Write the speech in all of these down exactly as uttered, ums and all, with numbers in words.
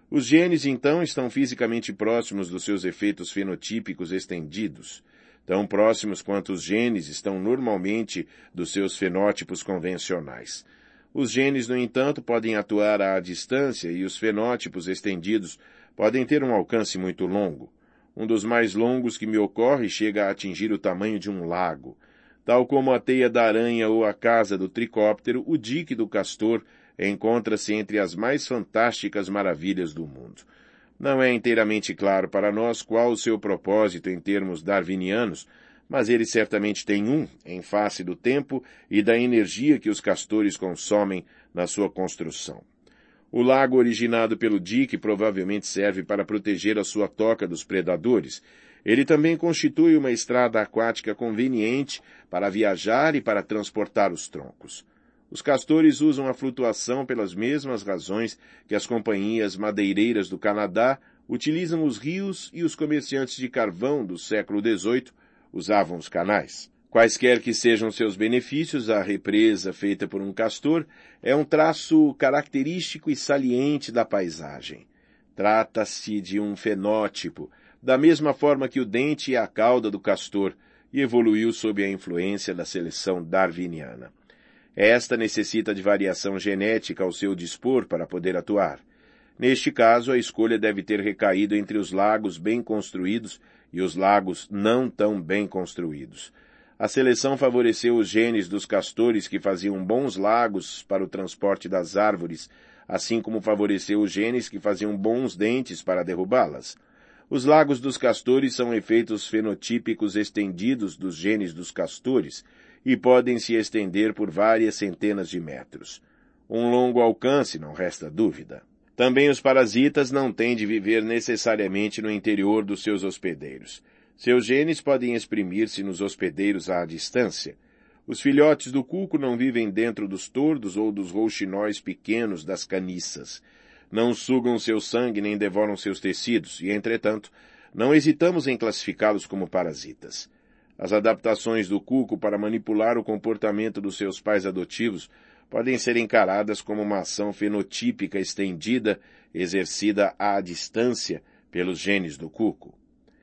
Os genes, então, estão fisicamente próximos dos seus efeitos fenotípicos estendidos. Tão próximos quanto os genes estão normalmente dos seus fenótipos convencionais. Os genes, no entanto, podem atuar à distância e os fenótipos estendidos podem ter um alcance muito longo. Um dos mais longos que me ocorre chega a atingir o tamanho de um lago. Tal como a teia da aranha ou a casa do tricóptero, o dique do castor encontra-se entre as mais fantásticas maravilhas do mundo. Não é inteiramente claro para nós qual o seu propósito em termos darwinianos, mas ele certamente tem um, em face do tempo e da energia que os castores consomem na sua construção. O lago originado pelo dique provavelmente serve para proteger a sua toca dos predadores. Ele também constitui uma estrada aquática conveniente para viajar e para transportar os troncos. Os castores usam a flutuação pelas mesmas razões que as companhias madeireiras do Canadá utilizam os rios e os comerciantes de carvão do século dezoito usavam os canais. Quaisquer que sejam seus benefícios, a represa feita por um castor é um traço característico e saliente da paisagem. Trata-se de um fenótipo, da mesma forma que o dente e a cauda do castor, e evoluiu sob a influência da seleção darwiniana. Esta necessita de variação genética ao seu dispor para poder atuar. Neste caso, a escolha deve ter recaído entre os lagos bem construídos e os lagos não tão bem construídos. A seleção favoreceu os genes dos castores que faziam bons lagos para o transporte das árvores, assim como favoreceu os genes que faziam bons dentes para derrubá-las. Os lagos dos castores são efeitos fenotípicos estendidos dos genes dos castores, e podem se estender por várias centenas de metros. Um longo alcance, não resta dúvida. Também os parasitas não têm de viver necessariamente no interior dos seus hospedeiros. Seus genes podem exprimir-se nos hospedeiros à distância. Os filhotes do cuco não vivem dentro dos tordos ou dos rouxinóis pequenos das caniças. Não sugam seu sangue nem devoram seus tecidos, e, entretanto, não hesitamos em classificá-los como parasitas. As adaptações do cuco para manipular o comportamento dos seus pais adotivos podem ser encaradas como uma ação fenotípica estendida, exercida à distância pelos genes do cuco.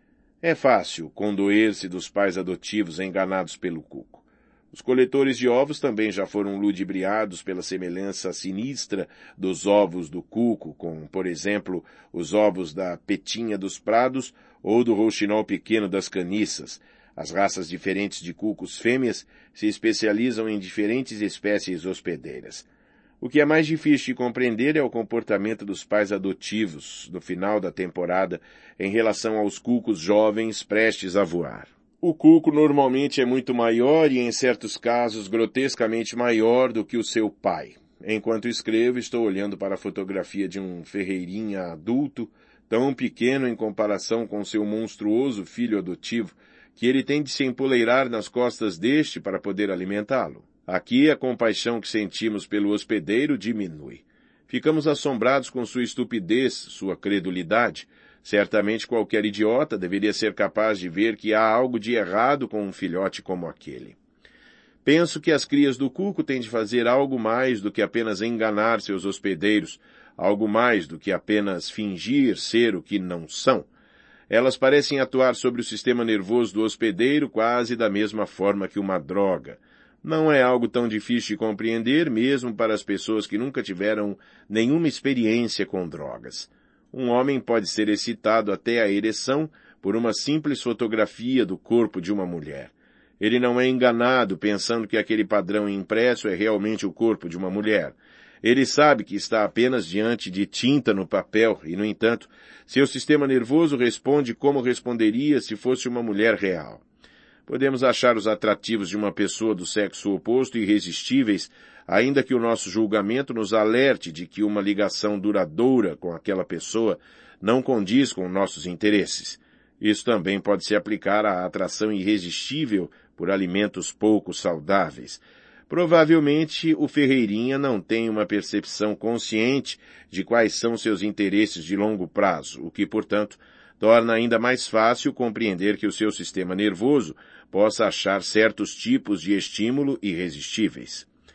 É fácil condoer-se dos pais adotivos enganados pelo cuco. Os coletores de ovos também já foram ludibriados pela semelhança sinistra dos ovos do cuco com, por exemplo, os ovos da petinha dos prados ou do rouxinol pequeno das caniças. As raças diferentes de cucos fêmeas se especializam em diferentes espécies hospedeiras. O que é mais difícil de compreender é o comportamento dos pais adotivos no final da temporada em relação aos cucos jovens prestes a voar. O cuco normalmente é muito maior e, em certos casos, grotescamente maior do que o seu pai. Enquanto escrevo, estou olhando para a fotografia de um ferreirinha adulto, tão pequeno em comparação com seu monstruoso filho adotivo, que ele tem de se empoleirar nas costas deste para poder alimentá-lo. Aqui a compaixão que sentimos pelo hospedeiro diminui. Ficamos assombrados com sua estupidez, sua credulidade. Certamente qualquer idiota deveria ser capaz de ver que há algo de errado com um filhote como aquele. Penso que as crias do cuco têm de fazer algo mais do que apenas enganar seus hospedeiros, algo mais do que apenas fingir ser o que não são. Elas parecem atuar sobre o sistema nervoso do hospedeiro quase da mesma forma que uma droga. Não é algo tão difícil de compreender, mesmo para as pessoas que nunca tiveram nenhuma experiência com drogas. Um homem pode ser excitado até a ereção por uma simples fotografia do corpo de uma mulher. Ele não é enganado pensando que aquele padrão impresso é realmente o corpo de uma mulher. Ele sabe que está apenas diante de tinta no papel e, no entanto, seu sistema nervoso responde como responderia se fosse uma mulher real. Podemos achar os atrativos de uma pessoa do sexo oposto irresistíveis, ainda que o nosso julgamento nos alerte de que uma ligação duradoura com aquela pessoa não condiz com nossos interesses. Isso também pode se aplicar à atração irresistível por alimentos pouco saudáveis. Provavelmente o ferreirinha não tem uma percepção consciente de quais são seus interesses de longo prazo, o que, portanto, torna ainda mais fácil compreender que o seu sistema nervoso possa achar certos tipos de estímulo irresistíveis.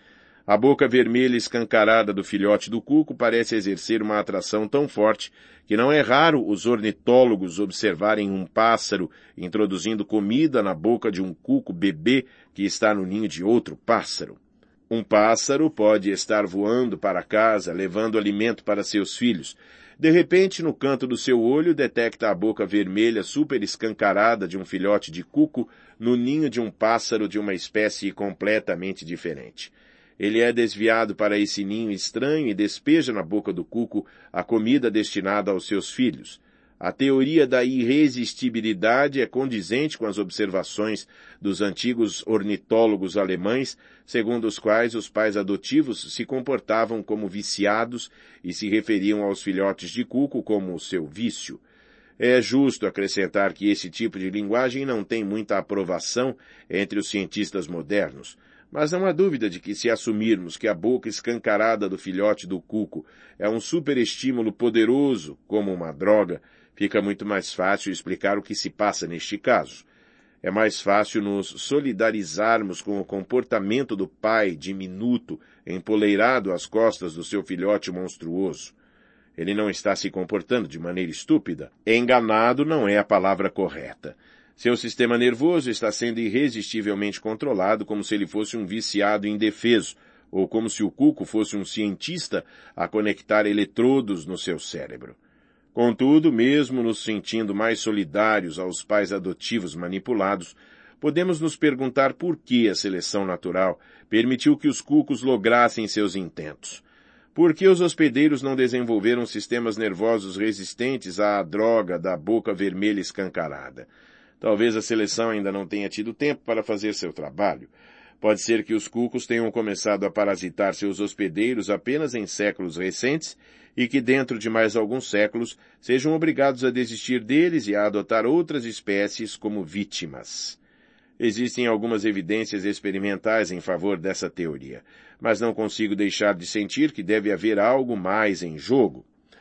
A boca vermelha escancarada do filhote do cuco parece exercer uma atração tão forte que não é raro os ornitólogos observarem um pássaro introduzindo comida na boca de um cuco bebê que está no ninho de outro pássaro. Um pássaro pode estar voando para casa, levando alimento para seus filhos. De repente, no canto do seu olho, detecta a boca vermelha super escancarada de um filhote de cuco no ninho de um pássaro de uma espécie completamente diferente. Ele é desviado para esse ninho estranho e despeja na boca do cuco a comida destinada aos seus filhos. A teoria da irresistibilidade é condizente com as observações dos antigos ornitólogos alemães, segundo os quais os pais adotivos se comportavam como viciados e se referiam aos filhotes de cuco como o seu vício. É justo acrescentar que esse tipo de linguagem não tem muita aprovação entre os cientistas modernos. Mas não há dúvida de que se assumirmos que a boca escancarada do filhote do cuco é um superestímulo poderoso, como uma droga, fica muito mais fácil explicar o que se passa neste caso. É mais fácil nos solidarizarmos com o comportamento do pai diminuto, empoleirado às costas do seu filhote monstruoso. Ele não está se comportando de maneira estúpida. Enganado não é a palavra correta. Seu sistema nervoso está sendo irresistivelmente controlado como se ele fosse um viciado indefeso, ou como se o cuco fosse um cientista a conectar eletrodos no seu cérebro. Contudo, mesmo nos sentindo mais solidários aos pais adotivos manipulados, podemos nos perguntar por que a seleção natural permitiu que os cucos lograssem seus intentos. Por que os hospedeiros não desenvolveram sistemas nervosos resistentes à droga da boca vermelha escancarada? Talvez a seleção ainda não tenha tido tempo para fazer seu trabalho. Pode ser que os cucos tenham começado a parasitar seus hospedeiros apenas em séculos recentes e que dentro de mais alguns séculos sejam obrigados a desistir deles e a adotar outras espécies como vítimas. Existem algumas evidências experimentais em favor dessa teoria, mas não consigo deixar de sentir que deve haver algo mais em jogo.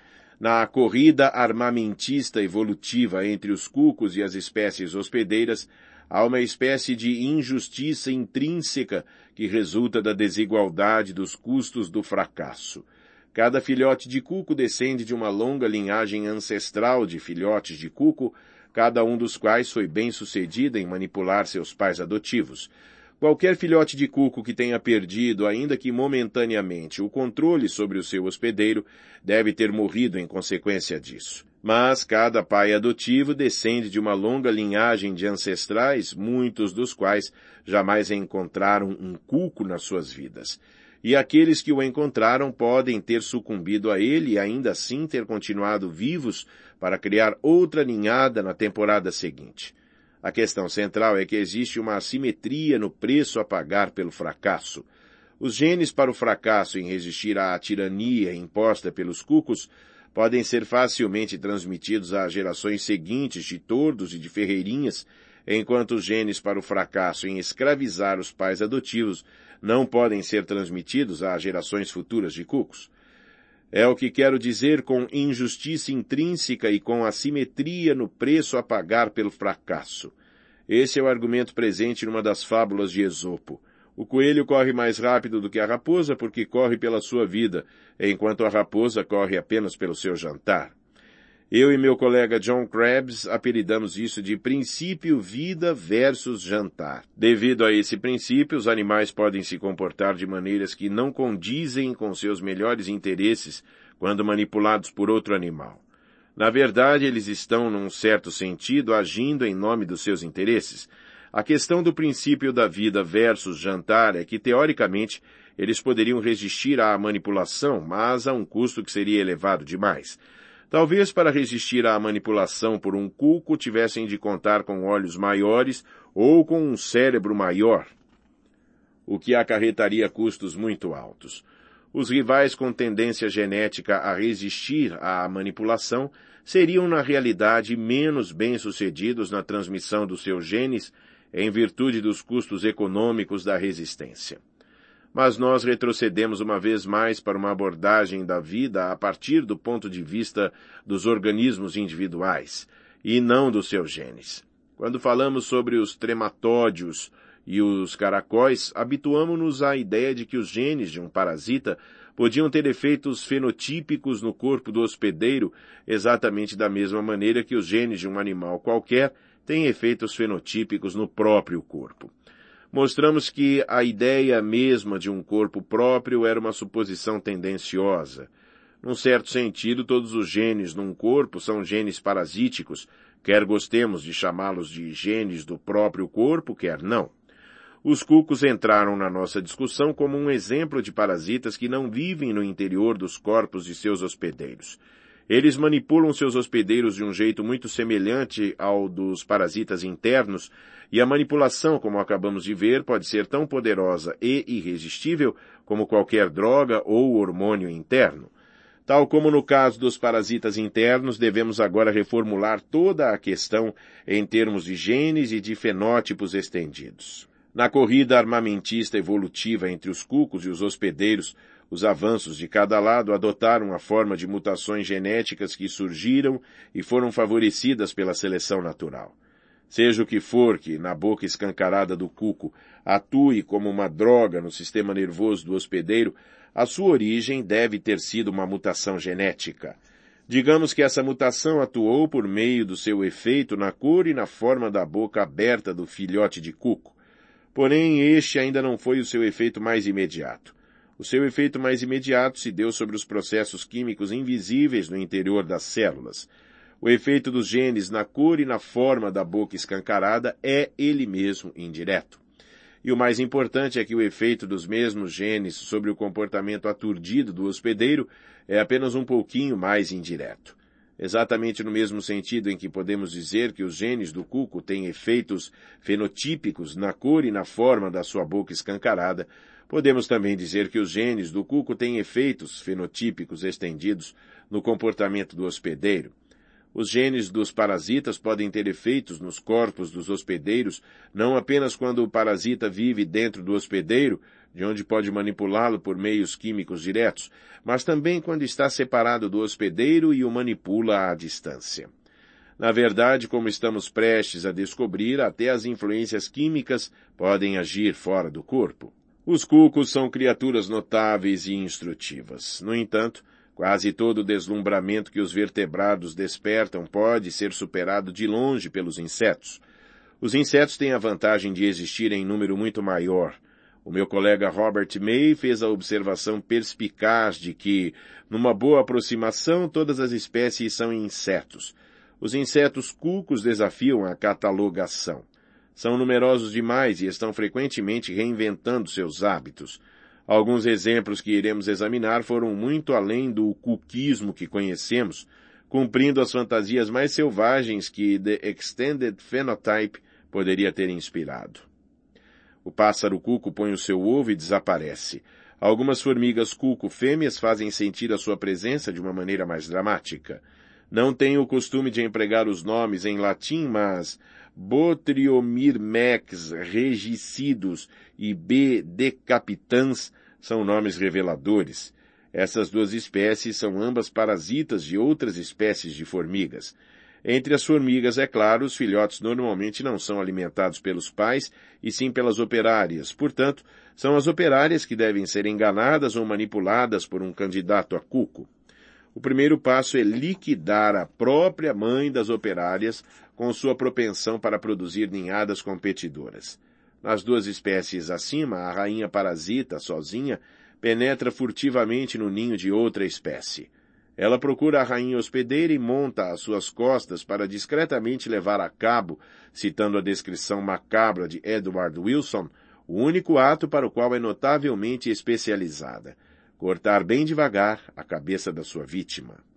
Na corrida armamentista evolutiva entre os cucos e as espécies hospedeiras, há uma espécie de injustiça intrínseca que resulta da desigualdade dos custos do fracasso. Cada filhote de cuco descende de uma longa linhagem ancestral de filhotes de cuco, cada um dos quais foi bem-sucedido em manipular seus pais adotivos. Qualquer filhote de cuco que tenha perdido, ainda que momentaneamente, o controle sobre o seu hospedeiro, deve ter morrido em consequência disso. Mas cada pai adotivo descende de uma longa linhagem de ancestrais, muitos dos quais jamais encontraram um cuco nas suas vidas. E aqueles que o encontraram podem ter sucumbido a ele e ainda assim ter continuado vivos para criar outra ninhada na temporada seguinte. A questão central é que existe uma assimetria no preço a pagar pelo fracasso. Os genes para o fracasso em resistir à tirania imposta pelos cucos podem ser facilmente transmitidos às gerações seguintes de tordos e de ferreirinhas, enquanto os genes para o fracasso em escravizar os pais adotivos não podem ser transmitidos às gerações futuras de cucos. É o que quero dizer com injustiça intrínseca e com assimetria no preço a pagar pelo fracasso. Esse é o argumento presente numa das fábulas de Esopo. O coelho corre mais rápido do que a raposa porque corre pela sua vida, enquanto a raposa corre apenas pelo seu jantar. Eu e meu colega John Krebs apelidamos isso de princípio vida versus jantar. Devido a esse princípio, os animais podem se comportar de maneiras que não condizem com seus melhores interesses quando manipulados por outro animal. Na verdade, eles estão, num certo sentido, agindo em nome dos seus interesses. A questão do princípio da vida versus jantar é que, teoricamente, eles poderiam resistir à manipulação, mas a um custo que seria elevado demais. Talvez para resistir à manipulação por um cuco tivessem de contar com olhos maiores ou com um cérebro maior, o que acarretaria custos muito altos. Os rivais com tendência genética a resistir à manipulação seriam, na realidade, menos bem-sucedidos na transmissão dos seus genes em virtude dos custos econômicos da resistência. Mas nós retrocedemos uma vez mais para uma abordagem da vida a partir do ponto de vista dos organismos individuais, e não dos seus genes. Quando falamos sobre os trematódios e os caracóis, habituamo-nos à ideia de que os genes de um parasita podiam ter efeitos fenotípicos no corpo do hospedeiro, exatamente da mesma maneira que os genes de um animal qualquer têm efeitos fenotípicos no próprio corpo. Mostramos que a ideia mesma de um corpo próprio era uma suposição tendenciosa. Num certo sentido, todos os genes num corpo são genes parasíticos, quer gostemos de chamá-los de genes do próprio corpo, quer não. Os cucos entraram na nossa discussão como um exemplo de parasitas que não vivem no interior dos corpos de seus hospedeiros. Eles manipulam seus hospedeiros de um jeito muito semelhante ao dos parasitas internos, e a manipulação, como acabamos de ver, pode ser tão poderosa e irresistível como qualquer droga ou hormônio interno. Tal como no caso dos parasitas internos, devemos agora reformular toda a questão em termos de genes e de fenótipos estendidos. Na corrida armamentista evolutiva entre os cucos e os hospedeiros, os avanços de cada lado adotaram a forma de mutações genéticas que surgiram e foram favorecidas pela seleção natural. Seja o que for que, na boca escancarada do cuco, atue como uma droga no sistema nervoso do hospedeiro, a sua origem deve ter sido uma mutação genética. Digamos que essa mutação atuou por meio do seu efeito na cor e na forma da boca aberta do filhote de cuco. Porém, este ainda não foi o seu efeito mais imediato. O seu efeito mais imediato se deu sobre os processos químicos invisíveis no interior das células. O efeito dos genes na cor e na forma da boca escancarada é ele mesmo indireto. E o mais importante é que o efeito dos mesmos genes sobre o comportamento aturdido do hospedeiro é apenas um pouquinho mais indireto. Exatamente no mesmo sentido em que podemos dizer que os genes do cuco têm efeitos fenotípicos na cor e na forma da sua boca escancarada, podemos também dizer que os genes do cuco têm efeitos fenotípicos estendidos no comportamento do hospedeiro. Os genes dos parasitas podem ter efeitos nos corpos dos hospedeiros, não apenas quando o parasita vive dentro do hospedeiro, de onde pode manipulá-lo por meios químicos diretos, mas também quando está separado do hospedeiro e o manipula à distância. Na verdade, como estamos prestes a descobrir, até as influências químicas podem agir fora do corpo. Os cucos são criaturas notáveis e instrutivas. No entanto, quase todo o deslumbramento que os vertebrados despertam pode ser superado de longe pelos insetos. Os insetos têm a vantagem de existir em número muito maior. O meu colega Robert May fez a observação perspicaz de que, numa boa aproximação, todas as espécies são insetos. Os insetos cucos desafiam a catalogação. São numerosos demais e estão frequentemente reinventando seus hábitos. Alguns exemplos que iremos examinar foram muito além do cuquismo que conhecemos, cumprindo as fantasias mais selvagens que The Extended Phenotype poderia ter inspirado. O pássaro cuco põe o seu ovo e desaparece. Algumas formigas cuco fêmeas fazem sentir a sua presença de uma maneira mais dramática. Não tenho o costume de empregar os nomes em latim, mas Botryomyrmex regicidus e B. decapitans são nomes reveladores. Essas duas espécies são ambas parasitas de outras espécies de formigas. Entre as formigas, é claro, os filhotes normalmente não são alimentados pelos pais, e sim pelas operárias. Portanto, são as operárias que devem ser enganadas ou manipuladas por um candidato a cuco. O primeiro passo é liquidar a própria mãe das operárias com sua propensão para produzir ninhadas competidoras. Nas duas espécies acima, a rainha parasita, sozinha, penetra furtivamente no ninho de outra espécie. Ela procura a rainha hospedeira e monta às suas costas para discretamente levar a cabo, citando a descrição macabra de Edward Wilson, o único ato para o qual é notavelmente especializada: cortar bem devagar a cabeça da sua vítima.